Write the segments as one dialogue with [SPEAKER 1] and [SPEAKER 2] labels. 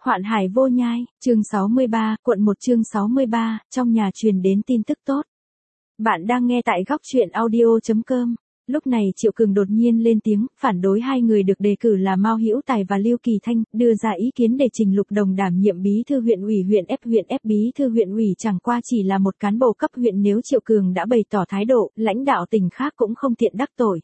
[SPEAKER 1] Hoạn hải vô nhai, chương 63, quận 1 chương 63, trong nhà truyền đến tin tức tốt. Bạn đang nghe tại góc truyện audio.com. Lúc này Triệu Cường đột nhiên lên tiếng, phản đối hai người được đề cử là Mao Hữu Tài và Lưu Kỳ Thanh, đưa ra ý kiến để Trình Lục Đồng đảm nhiệm bí thư huyện ủy huyện F bí thư huyện ủy chẳng qua chỉ là một cán bộ cấp huyện, nếu Triệu Cường đã bày tỏ thái độ, lãnh đạo tỉnh khác cũng không tiện đắc tội.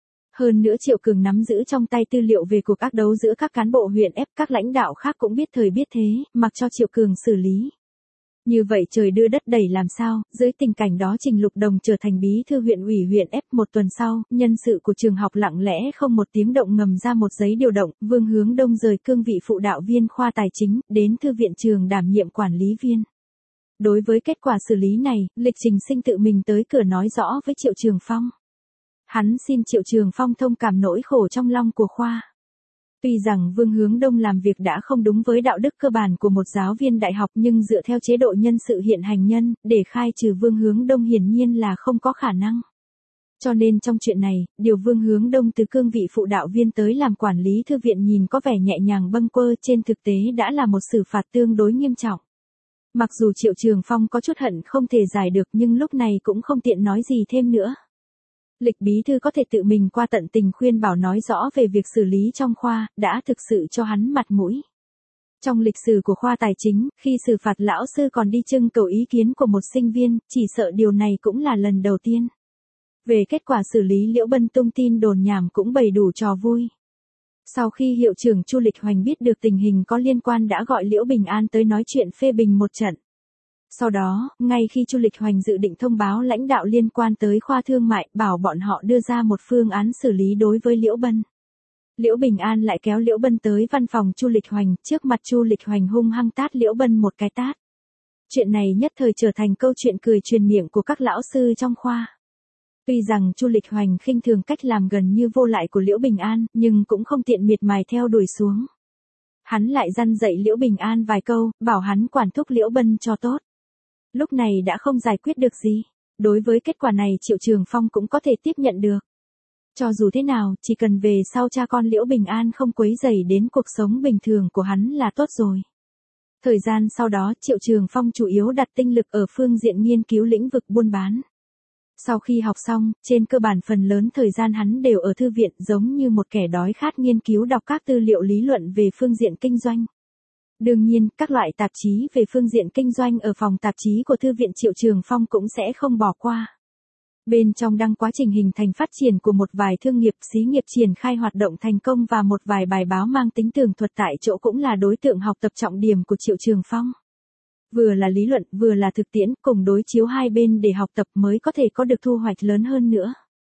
[SPEAKER 1] Hơn nữa Triệu Cường nắm giữ trong tay tư liệu về cuộc ác đấu giữa các cán bộ huyện F, các lãnh đạo khác cũng biết thời biết thế, mặc cho Triệu Cường xử lý. Như vậy trời đưa đất đẩy làm sao, dưới tình cảnh đó Trình Lục Đồng trở thành bí thư huyện ủy huyện F. Một tuần sau, nhân sự của trường học lặng lẽ không một tiếng động ngầm ra một giấy điều động, Vương Hướng Đông rời cương vị phụ đạo viên khoa tài chính, đến thư viện trường đảm nhiệm quản lý viên. Đối với kết quả xử lý này, Lịch Trình Sinh tự mình tới cửa nói rõ với Triệu Trường Phong. Hắn xin Triệu Trường Phong thông cảm nỗi khổ trong lòng của khoa. Tuy rằng Vương Hướng Đông làm việc đã không đúng với đạo đức cơ bản của một giáo viên đại học, nhưng dựa theo chế độ nhân sự hiện hành nhân, để khai trừ Vương Hướng Đông hiển nhiên là không có khả năng. Cho nên trong chuyện này, điều Vương Hướng Đông từ cương vị phụ đạo viên tới làm quản lý thư viện nhìn có vẻ nhẹ nhàng bâng quơ, trên thực tế đã là một xử phạt tương đối nghiêm trọng. Mặc dù Triệu Trường Phong có chút hận không thể giải được, nhưng lúc này cũng không tiện nói gì thêm nữa. Lịch bí thư có thể tự mình qua tận tình khuyên bảo nói rõ về việc xử lý trong khoa, đã thực sự cho hắn mặt mũi. Trong lịch sử của khoa tài chính, khi xử phạt lão sư còn đi trưng cầu ý kiến của một sinh viên, chỉ sợ điều này cũng là lần đầu tiên. Về kết quả xử lý, Liễu Bân tung tin đồn nhảm cũng bày đủ trò vui. Sau khi hiệu trưởng Chu Lịch Hoành biết được tình hình có liên quan đã gọi Liễu Bình An tới nói chuyện phê bình một trận. Sau đó, ngay khi Chu Lịch Hoành dự định thông báo lãnh đạo liên quan tới khoa thương mại, bảo bọn họ đưa ra một phương án xử lý đối với Liễu Bân. Liễu Bình An lại kéo Liễu Bân tới văn phòng Chu Lịch Hoành, trước mặt Chu Lịch Hoành hung hăng tát Liễu Bân một cái tát. Chuyện này nhất thời trở thành câu chuyện cười truyền miệng của các lão sư trong khoa. Tuy rằng Chu Lịch Hoành khinh thường cách làm gần như vô lại của Liễu Bình An, nhưng cũng không tiện miệt mài theo đuổi xuống. Hắn lại răn dạy Liễu Bình An vài câu, bảo hắn quản thúc Liễu Bân cho tốt. Lúc này đã không giải quyết được gì. Đối với kết quả này Triệu Trường Phong cũng có thể tiếp nhận được. Cho dù thế nào, chỉ cần về sau cha con Liễu Bình An không quấy rầy đến cuộc sống bình thường của hắn là tốt rồi. Thời gian sau đó Triệu Trường Phong chủ yếu đặt tinh lực ở phương diện nghiên cứu lĩnh vực buôn bán. Sau khi học xong, trên cơ bản phần lớn thời gian hắn đều ở thư viện, giống như một kẻ đói khát nghiên cứu đọc các tư liệu lý luận về phương diện kinh doanh. Đương nhiên, các loại tạp chí về phương diện kinh doanh ở phòng tạp chí của Thư viện Triệu Trường Phong cũng sẽ không bỏ qua. Bên trong đăng quá trình hình thành phát triển của một vài thương nghiệp, xí nghiệp triển khai hoạt động thành công và một vài bài báo mang tính tường thuật tại chỗ cũng là đối tượng học tập trọng điểm của Triệu Trường Phong. Vừa là lý luận, vừa là thực tiễn, cùng đối chiếu hai bên để học tập mới có thể có được thu hoạch lớn hơn nữa.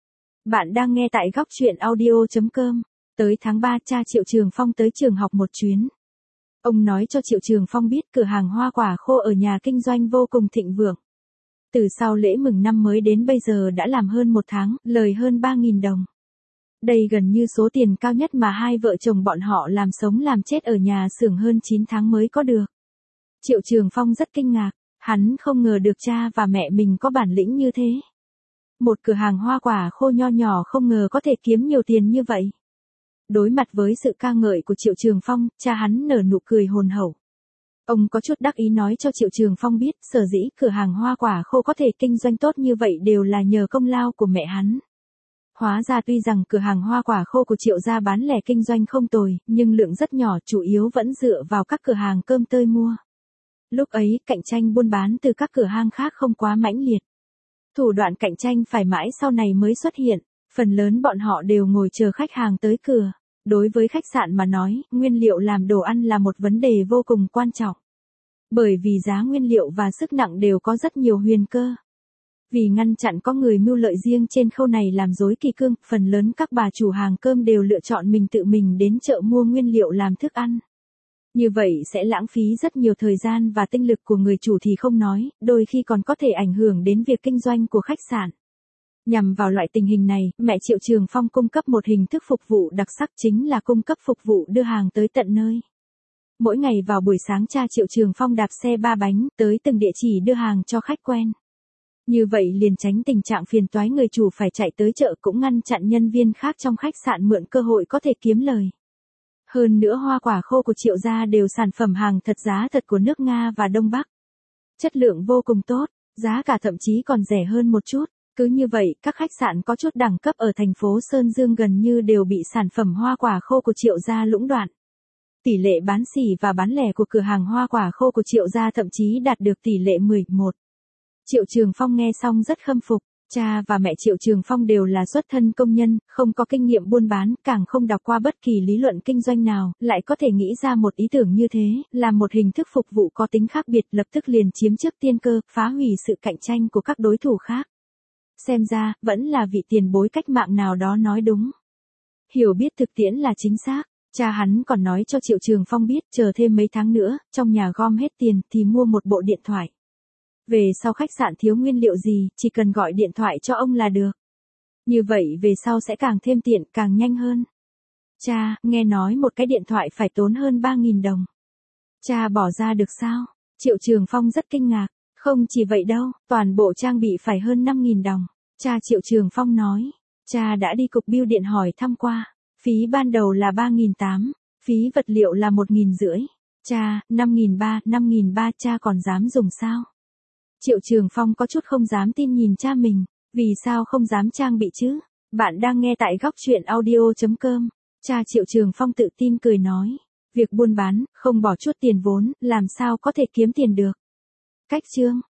[SPEAKER 1] Bạn đang nghe tại góc truyện audio.com. Tới tháng 3 cha Triệu Trường Phong tới trường học một chuyến. Ông nói cho Triệu Trường Phong biết cửa hàng hoa quả khô ở nhà kinh doanh vô cùng thịnh vượng. Từ sau lễ mừng năm mới đến bây giờ đã làm hơn một tháng, lời hơn 3.000 đồng. Đây gần như số tiền cao nhất mà hai vợ chồng bọn họ làm sống làm chết ở nhà xưởng hơn 9 tháng mới có được. Triệu Trường Phong rất kinh ngạc, hắn không ngờ được cha và mẹ mình có bản lĩnh như thế. Một cửa hàng hoa quả khô nho nhỏ không ngờ có thể kiếm nhiều tiền như vậy. Đối mặt với sự ca ngợi của Triệu Trường Phong, cha hắn nở nụ cười hồn hậu. Ông có chút đắc ý nói cho Triệu Trường Phong biết, sở dĩ cửa hàng hoa quả khô có thể kinh doanh tốt như vậy đều là nhờ công lao của mẹ hắn. Hóa ra tuy rằng cửa hàng hoa quả khô của Triệu gia bán lẻ kinh doanh không tồi, nhưng lượng rất nhỏ, chủ yếu vẫn dựa vào các cửa hàng cơm tơi mua. Lúc ấy, cạnh tranh buôn bán từ các cửa hàng khác không quá mãnh liệt. Thủ đoạn cạnh tranh phải mãi sau này mới xuất hiện, phần lớn bọn họ đều ngồi chờ khách hàng tới cửa. Đối với khách sạn mà nói, nguyên liệu làm đồ ăn là một vấn đề vô cùng quan trọng. Bởi vì giá nguyên liệu và sức nặng đều có rất nhiều huyền cơ. Vì ngăn chặn có người mưu lợi riêng trên khâu này làm rối kỳ cương, phần lớn các bà chủ hàng cơm đều lựa chọn mình tự mình đến chợ mua nguyên liệu làm thức ăn. Như vậy sẽ lãng phí rất nhiều thời gian và tinh lực của người chủ thì không nói, đôi khi còn có thể ảnh hưởng đến việc kinh doanh của khách sạn. Nhằm vào loại tình hình này, mẹ Triệu Trường Phong cung cấp một hình thức phục vụ đặc sắc, chính là cung cấp phục vụ đưa hàng tới tận nơi. Mỗi ngày vào buổi sáng cha Triệu Trường Phong đạp xe 3 bánh tới từng địa chỉ đưa hàng cho khách quen. Như vậy liền tránh tình trạng phiền toái người chủ phải chạy tới chợ, cũng ngăn chặn nhân viên khác trong khách sạn mượn cơ hội có thể kiếm lời. Hơn nữa hoa quả khô của Triệu gia đều sản phẩm hàng thật giá thật của nước Nga và Đông Bắc. Chất lượng vô cùng tốt, giá cả thậm chí còn rẻ hơn một chút. Cứ như vậy, các khách sạn có chút đẳng cấp ở thành phố Sơn Dương gần như đều bị sản phẩm hoa quả khô của Triệu gia lũng đoạn. Tỷ lệ bán sỉ và bán lẻ của cửa hàng hoa quả khô của Triệu gia thậm chí đạt được tỷ lệ 11. Triệu Trường Phong nghe xong rất khâm phục. Cha và mẹ Triệu Trường Phong đều là xuất thân công nhân, không có kinh nghiệm buôn bán, càng không đọc qua bất kỳ lý luận kinh doanh nào, lại có thể nghĩ ra một ý tưởng như thế, là một hình thức phục vụ có tính khác biệt, lập tức liền chiếm trước tiên cơ, phá hủy sự cạnh tranh của các đối thủ khác. Xem ra, vẫn là vị tiền bối cách mạng nào đó nói đúng. Hiểu biết thực tiễn là chính xác. Cha hắn còn nói cho Triệu Trường Phong biết, chờ thêm mấy tháng nữa, trong nhà gom hết tiền thì mua một bộ điện thoại. Về sau khách sạn thiếu nguyên liệu gì, chỉ cần gọi điện thoại cho ông là được. Như vậy về sau sẽ càng thêm tiện, càng nhanh hơn. Cha, nghe nói một cái điện thoại phải tốn hơn 3.000 đồng. Cha bỏ ra được sao? Triệu Trường Phong rất kinh ngạc. Không chỉ vậy đâu, toàn bộ trang bị phải hơn 5.000 đồng. Cha Triệu Trường Phong nói. Cha đã đi cục bưu điện hỏi thăm qua. Phí ban đầu là 3.800, phí vật liệu là 1.500. Cha, 5.300 cha còn dám dùng sao? Triệu Trường Phong có chút không dám tin nhìn cha mình. Vì sao không dám trang bị chứ? Bạn đang nghe tại góc truyện audio.com. Cha Triệu Trường Phong tự tin cười nói. Việc buôn bán, không bỏ chút tiền vốn, làm sao có thể kiếm tiền được. Cách chương.